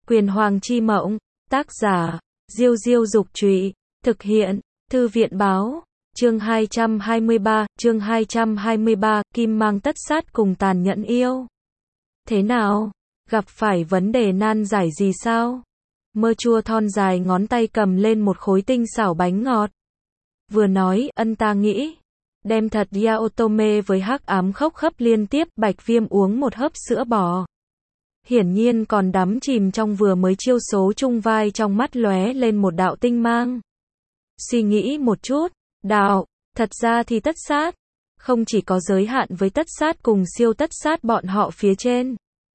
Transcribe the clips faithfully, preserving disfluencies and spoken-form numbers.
Quyền Hoàng chi mộng, tác giả, Diêu Diêu Dục Trụy, thực hiện, Thư viện Báo, chương hai trăm hai mươi ba, chương hai trăm hai mươi ba, Kim Mang Tất Sát cùng tàn nhẫn yêu. Thế nào? Gặp phải vấn đề nan giải gì sao? Mơ chua thon dài ngón tay cầm lên một khối tinh xảo bánh ngọt. Vừa nói, ân ta nghĩ. Đem thật Yaotome với hắc ám khóc khấp liên tiếp, Bạch Viêm uống một hớp sữa bò. Hiển nhiên còn đắm chìm trong vừa mới chiêu số chung vai, trong mắt lóe lên một đạo tinh mang. Suy nghĩ một chút, đạo, thật ra thì tất sát, không chỉ có giới hạn với tất sát cùng siêu tất sát bọn họ phía trên.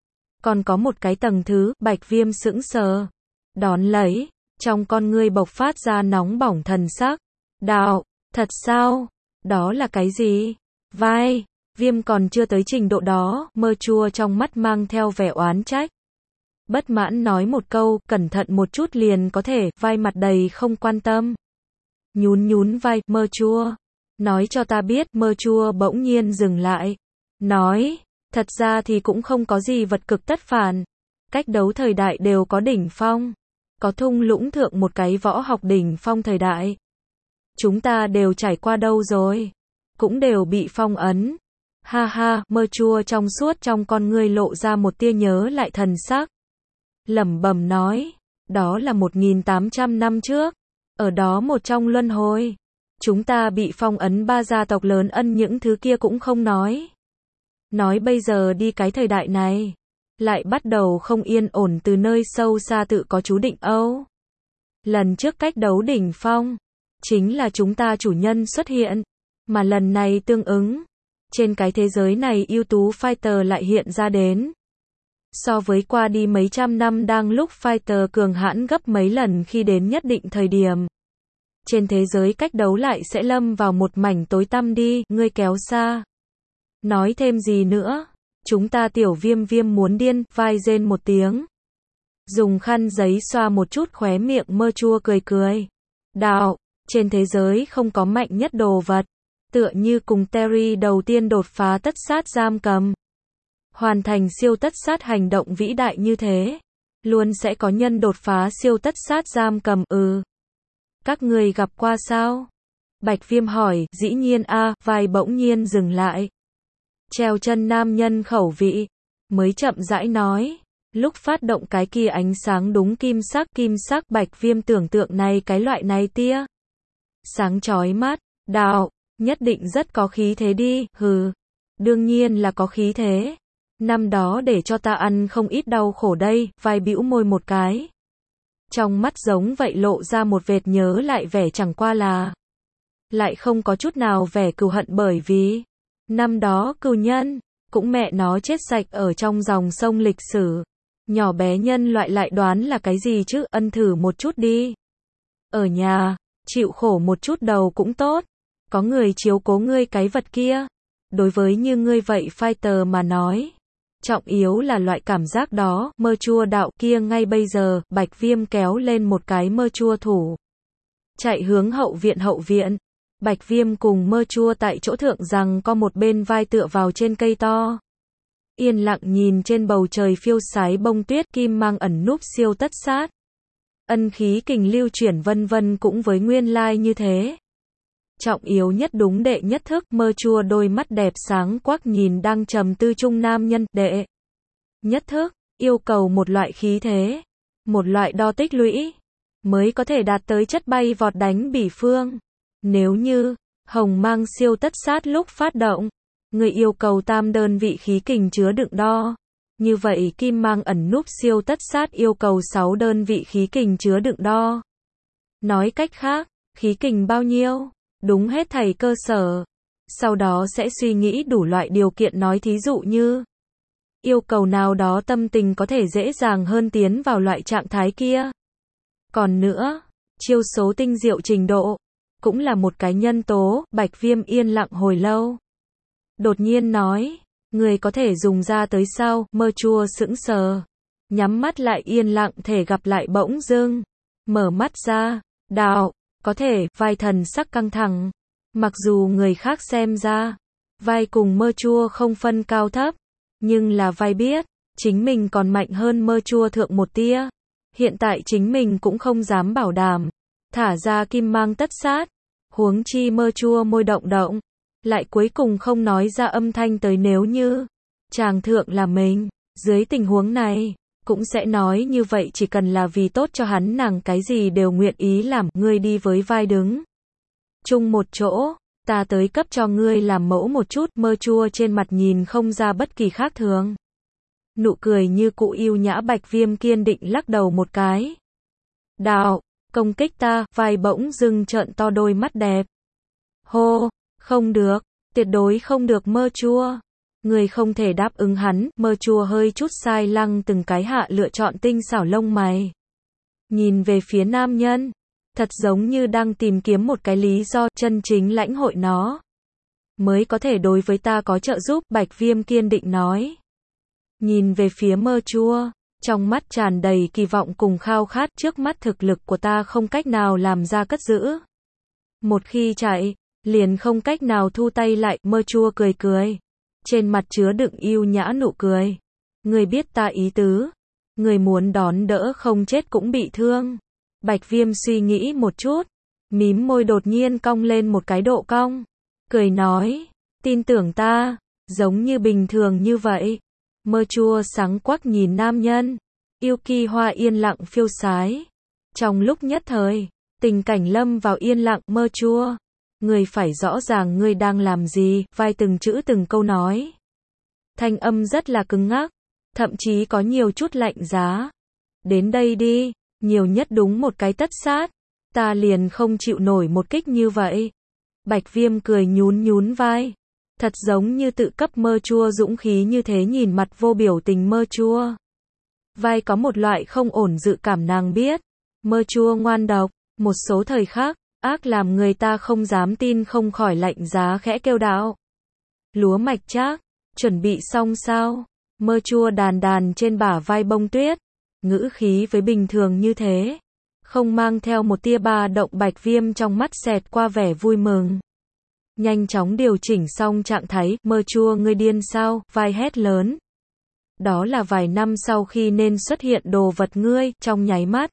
Còn có một cái tầng thứ, Bạch Viêm sững sờ. Đón lấy, trong con ngươi bộc phát ra nóng bỏng thần sắc. Đạo, thật sao? Đó là cái gì? Vai, Viêm còn chưa tới trình độ đó, mơ chua trong mắt mang theo vẻ oán trách. Bất mãn nói một câu, cẩn thận một chút liền có thể, vai mặt đầy không quan tâm. Nhún nhún vai, mơ chua. Nói cho ta biết, mơ chua bỗng nhiên dừng lại. Nói, thật ra thì cũng không có gì vật cực tất phản. Cách đấu thời đại đều có đỉnh phong. Có thung lũng thượng một cái võ học đỉnh phong thời đại. Chúng ta đều trải qua đâu rồi. Cũng đều bị phong ấn. Ha ha, mơ chua trong suốt trong con ngươi lộ ra một tia nhớ lại thần sắc. Lẩm bẩm nói, đó là một nghìn tám trăm năm trước. Ở đó một trong luân hồi. Chúng ta bị phong ấn ba gia tộc lớn ân những thứ kia cũng không nói. Nói bây giờ đi cái thời đại này. Lại bắt đầu không yên ổn từ nơi sâu xa tự có chú định Âu. Lần trước cách đấu đỉnh phong. Chính là chúng ta chủ nhân xuất hiện. Mà lần này tương ứng. Trên cái thế giới này ưu tú fighter lại hiện ra đến. So với qua đi mấy trăm năm đang lúc fighter cường hãn gấp mấy lần khi đến nhất định thời điểm. Trên thế giới cách đấu lại sẽ lâm vào một mảnh tối tăm đi, ngươi kéo xa. Nói thêm gì nữa? Chúng ta tiểu viêm viêm muốn điên, vai rên một tiếng. Dùng khăn giấy xoa một chút khóe miệng mơ chua cười cười. Đạo, trên thế giới không có mạnh nhất đồ vật. Tựa như cùng Terry đầu tiên đột phá tất sát giam cầm. Hoàn thành siêu tất sát hành động vĩ đại như thế. Luôn sẽ có nhân đột phá siêu tất sát giam cầm, ừ. Các người gặp qua sao? Bạch Viêm hỏi, dĩ nhiên a, à, vai bỗng nhiên dừng lại. Treo chân nam nhân khẩu vị. Mới chậm rãi nói. Lúc phát động cái kia ánh sáng đúng kim sắc, kim sắc Bạch Viêm tưởng tượng này cái loại này tia. Sáng chói mắt, đạo. Nhất định rất có khí thế đi, hừ. Đương nhiên là có khí thế. Năm đó để cho ta ăn không ít đau khổ đây, vai bĩu môi một cái. Trong mắt giống vậy lộ ra một vệt nhớ lại vẻ chẳng qua là. Lại không có chút nào vẻ cừu hận bởi vì. Năm đó cừu nhân, cũng mẹ nó chết sạch ở trong dòng sông lịch sử. Nhỏ bé nhân loại lại đoán là cái gì chứ, ân thử một chút đi. Ở nhà, chịu khổ một chút đầu cũng tốt. Có người chiếu cố ngươi cái vật kia. Đối với như ngươi vậy fighter mà nói. Trọng yếu là loại cảm giác đó, mơ chua đạo kia ngay bây giờ, Bạch Viêm kéo lên một cái mơ chua thủ. Chạy hướng hậu viện hậu viện. Bạch Viêm cùng mơ chua tại chỗ thượng rằng có một bên vai tựa vào trên cây to. Yên lặng nhìn trên bầu trời phiêu sái bông tuyết kim mang ẩn núp siêu tất sát. Ân khí kình lưu chuyển vân vân cũng với nguyên lai như thế. Trọng yếu nhất đúng đệ nhất thức, mơ chua đôi mắt đẹp sáng quắc nhìn đang trầm tư trung nam nhân, đệ nhất thức, yêu cầu một loại khí thế, một loại đo tích lũy, mới có thể đạt tới chất bay vọt đánh bỉ phương. Nếu như, hồng mang siêu tất sát lúc phát động, người yêu cầu tam đơn vị khí kình chứa đựng đo. Như vậy kim mang ẩn núp siêu tất sát yêu cầu sáu đơn vị khí kình chứa đựng đo. Nói cách khác, khí kình bao nhiêu? Đúng hết thầy cơ sở. Sau đó sẽ suy nghĩ đủ loại điều kiện nói thí dụ như yêu cầu nào đó tâm tình có thể dễ dàng hơn tiến vào loại trạng thái kia. Còn nữa, chiêu số tinh diệu trình độ, cũng là một cái nhân tố, Bạch Viêm yên lặng hồi lâu. Đột nhiên nói, người có thể dùng ra tới sao, mơ chua sững sờ. Nhắm mắt lại yên lặng thể gặp lại bỗng dưng. Mở mắt ra, đạo. Có thể, vai thần sắc căng thẳng. Mặc dù người khác xem ra, vai cùng mơ chua không phân cao thấp. Nhưng là vai biết, chính mình còn mạnh hơn mơ chua thượng một tia. Hiện tại chính mình cũng không dám bảo đảm. Thả ra kim mang tất sát. Huống chi Mơ Chua môi động động. Lại cuối cùng không nói ra âm thanh tới nếu như. Chàng thượng là mình. Dưới tình huống này. Cũng sẽ nói như vậy chỉ cần là vì tốt cho hắn nàng cái gì đều nguyện ý làm. Ngươi đi với vai đứng. Chung một chỗ. Ta tới cấp cho ngươi làm mẫu một chút. Mơ Chua trên mặt nhìn không ra bất kỳ khác thường. Nụ cười như cụ yêu nhã. Bạch Viêm kiên định lắc đầu một cái. Đạo, công kích ta. Vai bỗng dưng trợn to đôi mắt đẹp. Hô, không được, tuyệt đối không được Mơ Chua. Người không thể đáp ứng hắn. Mơ Chua hơi chút sai lăng từng cái hạ lựa chọn tinh xảo lông mày. Nhìn về phía nam nhân. Thật giống như đang tìm kiếm một cái lý do chân chính lãnh hội nó. Mới có thể đối với ta có trợ giúp. Bạch Viêm kiên định nói. Nhìn về phía Mơ Chua. Trong mắt tràn đầy kỳ vọng cùng khao khát. Trước mắt thực lực của ta không cách nào làm ra cất giữ. Một khi chạy, liền không cách nào thu tay lại. Mơ Chua cười cười. Trên mặt chứa đựng yêu nhã nụ cười. Người biết ta ý tứ. Người muốn đón đỡ không chết cũng bị thương. Bạch Viêm suy nghĩ một chút. Mím môi đột nhiên cong lên một cái độ cong. Cười nói. Tin tưởng ta. Giống như bình thường như vậy. Mơ Chua sáng quắc nhìn nam nhân. Yêu kỳ hoa yên lặng phiêu sái. Trong lúc nhất thời. Tình cảnh lâm vào yên lặng. Mơ Chua. Người phải rõ ràng ngươi đang làm gì. Vai từng chữ từng câu nói. Thanh âm rất là cứng ngắc. Thậm chí có nhiều chút lạnh giá. Đến đây đi. Nhiều nhất đúng một cái tất sát. Ta liền không chịu nổi một kích như vậy. Bạch Viêm cười nhún nhún vai. Thật giống như tự cấp Mơ Chua dũng khí như thế. Nhìn mặt vô biểu tình Mơ Chua. Vai có một loại không ổn dự cảm nàng biết. Mơ Chua ngoan độc. Một số thời khắc. Ác làm người ta không dám tin không khỏi lạnh giá khẽ kêu đạo. Lúa mạch Trác. Chuẩn bị xong sao? Mơ Chua đàn đàn trên bả vai Bông Tuyết. Ngữ khí với bình thường như thế. Không mang theo một tia ba động. Bạch Viêm trong mắt xẹt qua vẻ vui mừng. Nhanh chóng điều chỉnh xong trạng thái. Mơ Chua ngươi điên sao? Vai hét lớn. Đó là vài năm sau khi nên xuất hiện đồ vật ngươi. Trong nháy mắt.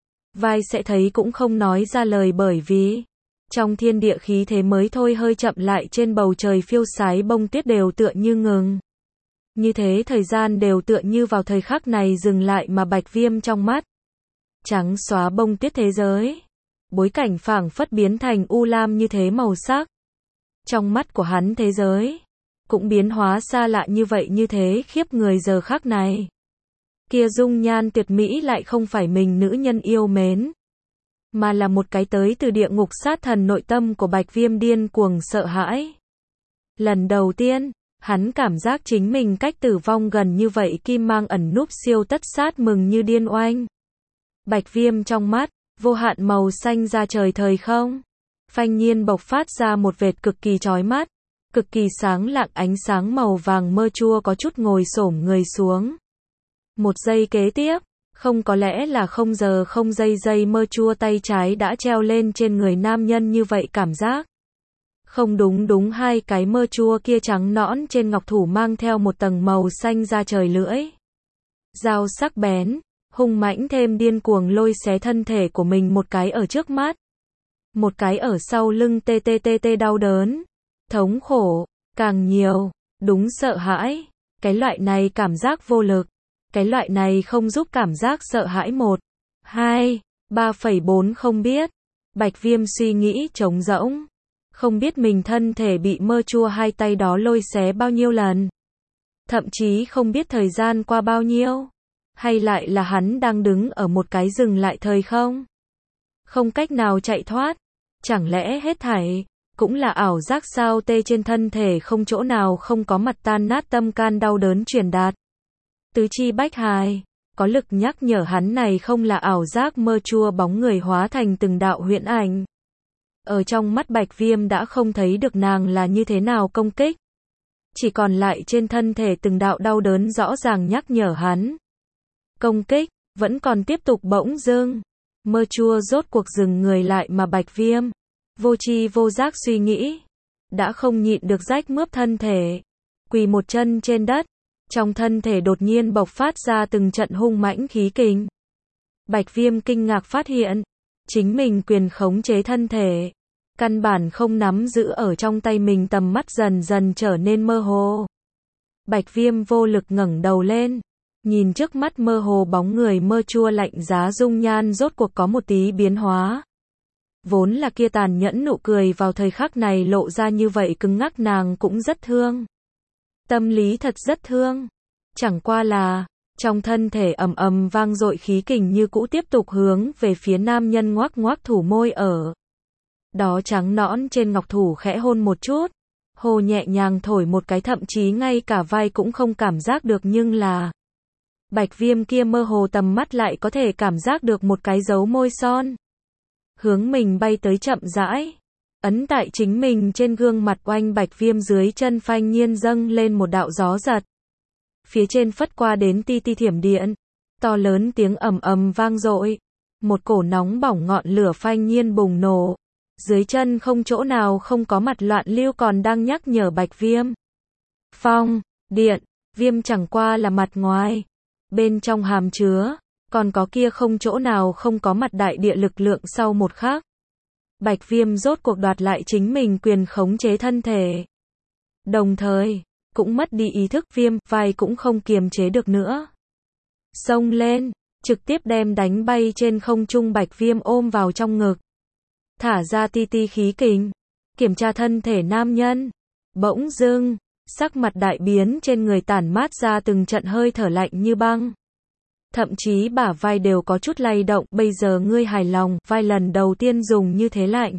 Vai sẽ thấy cũng không nói ra lời bởi vì. Trong thiên địa khí thế mới thôi hơi chậm lại. Trên bầu trời phiêu sái Bông Tuyết đều tựa như ngừng. Như thế thời gian đều tựa như vào thời khắc này dừng lại mà Bạch Viêm trong mắt. Trắng xóa Bông Tuyết thế giới. Bối cảnh phảng phất biến thành u lam như thế màu sắc. Trong mắt của hắn thế giới. Cũng biến hóa xa lạ như vậy như thế khiếp người giờ khắc này. Kia dung nhan tuyệt mỹ lại không phải mình nữ nhân yêu mến. Mà là một cái tới từ địa ngục sát thần. Nội tâm của Bạch Viêm điên cuồng sợ hãi. Lần đầu tiên. Hắn cảm giác chính mình cách tử vong gần như vậy. Kim mang ẩn núp siêu tất sát mừng như điên oanh. Bạch Viêm trong mắt, vô hạn màu xanh ra trời thời không. Phanh nhiên bộc phát ra một vệt cực kỳ chói mắt. Cực kỳ sáng lạng ánh sáng màu vàng. Mơ Chua có chút ngồi xổm người xuống. Một giây kế tiếp, không có lẽ là không giờ không giây giây Mơ Chua tay trái đã treo lên trên người nam nhân như vậy cảm giác. Không đúng đúng hai cái Mơ Chua kia trắng nõn trên ngọc thủ mang theo một tầng màu xanh ra trời lưỡi. Dao sắc bén, hung mãnh thêm điên cuồng lôi xé thân thể của mình một cái ở trước mắt. Một cái ở sau lưng tê tê tê tê đau đớn. Thống khổ, càng nhiều, đúng sợ hãi. Cái loại này cảm giác vô lực. Cái loại này không giúp cảm giác sợ hãi một, hai, ba phẩy bốn không biết. Bạch Viêm suy nghĩ trống rỗng. Không biết mình thân thể bị Mơ Chua hai tay đó lôi xé bao nhiêu lần. Thậm chí không biết thời gian qua bao nhiêu. Hay lại là hắn đang đứng ở một cái dừng lại thời không. Không cách nào chạy thoát. Chẳng lẽ hết thảy cũng là ảo giác sao? Tê trên thân thể không chỗ nào không có mặt tan nát tâm can đau đớn truyền đạt. Tứ chi bách hài, có lực nhắc nhở hắn này không là ảo giác. Mơ Chua bóng người hóa thành từng đạo huyễn ảnh. Ở trong mắt Bạch Viêm đã không thấy được nàng là như thế nào công kích. Chỉ còn lại trên thân thể từng đạo đau đớn rõ ràng nhắc nhở hắn. Công kích, vẫn còn tiếp tục. Bỗng dưng. Mơ Chua rốt cuộc dừng người lại mà Bạch Viêm. Vô tri vô giác suy nghĩ. Đã không nhịn được rách mướp thân thể. Quỳ một chân trên đất. Trong thân thể đột nhiên bộc phát ra từng trận hung mãnh khí kình. Bạch Viêm kinh ngạc phát hiện, chính mình quyền khống chế thân thể, căn bản không nắm giữ ở trong tay mình, tầm mắt dần dần trở nên mơ hồ. Bạch Viêm vô lực ngẩng đầu lên, nhìn trước mắt mơ hồ bóng người mơ chua lạnh giá, dung nhan rốt cuộc có một tí biến hóa. Vốn là kia tàn nhẫn nụ cười vào thời khắc này lộ ra như vậy cứng ngắc, nàng cũng rất thương. Tâm lý thật rất thương. Chẳng qua là, trong thân thể ầm ầm vang dội khí kình như cũ tiếp tục hướng về phía nam nhân, ngoác ngoác thủ môi ở. Đó trắng nõn trên ngọc thủ khẽ hôn một chút. Hồ nhẹ nhàng thổi một cái, thậm chí ngay cả vai cũng không cảm giác được, nhưng là Bạch Viêm kia mơ hồ tầm mắt lại có thể cảm giác được một cái dấu môi son. Hướng mình bay tới, chậm rãi ấn tại chính mình trên gương mặt. Oanh, Bạch Viêm dưới chân phanh nhiên dâng lên một đạo gió giật. Phía trên phất qua đến ti ti thiểm điện, to lớn tiếng ầm ầm vang dội. Một cổ nóng bỏng ngọn lửa phanh nhiên bùng nổ. Dưới chân không chỗ nào không có, mặt loạn lưu còn đang nhắc nhở Bạch Viêm. Phong, điện, viêm chẳng qua là mặt ngoài. Bên trong hàm chứa, còn có kia không chỗ nào không có mặt đại địa lực lượng. Sau một khắc, Bạch Viêm rốt cuộc đoạt lại chính mình quyền khống chế thân thể. Đồng thời, cũng mất đi ý thức. Viêm, vai cũng không kiềm chế được nữa. Xông lên, trực tiếp đem đánh bay trên không trung. Bạch Viêm ôm vào trong ngực. Thả ra ti ti khí kình, kiểm tra thân thể nam nhân. Bỗng dưng, sắc mặt đại biến, trên người tản mát ra từng trận hơi thở lạnh như băng. Thậm chí bả vai đều có chút lay động. Bây giờ ngươi hài lòng? Vai lần đầu tiên dùng như thế lạnh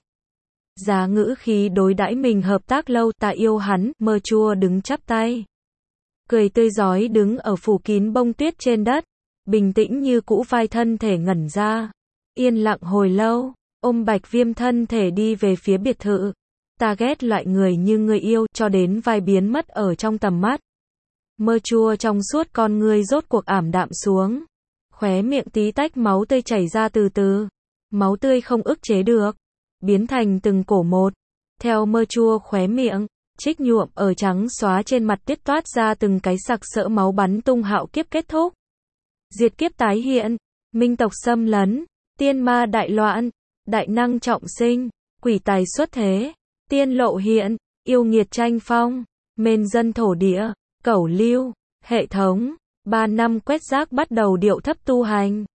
giá ngữ khí đối đãi mình. Hợp tác lâu, ta yêu hắn. Mơ chua đứng chắp tay, cười tươi rói đứng ở phủ kín bông tuyết trên đất, bình tĩnh như cũ. Vai thân thể ngẩn ra, yên lặng hồi lâu, ôm Bạch Viêm thân thể đi về phía biệt thự. Ta ghét loại người như ngươi yêu. Cho đến vai biến mất ở trong tầm mắt, mơ chua trong suốt con ngươi rốt cuộc ảm đạm xuống. Khóe miệng tí tách máu tươi chảy ra từ từ. Máu tươi không ức chế được, biến thành từng cổ một. Theo mơ chua khóe miệng, trích nhuộm ở trắng xóa trên mặt tiết toát ra từng cái sặc sỡ máu bắn tung. Hạo kiếp kết thúc, diệt kiếp tái hiện, minh tộc xâm lấn, tiên ma đại loạn, đại năng trọng sinh, quỷ tài xuất thế, tiên lộ hiện, yêu nghiệt tranh phong, mên dân thổ địa, cẩu lưu, hệ thống. Ba năm quét rác bắt đầu điệu thấp tu hành.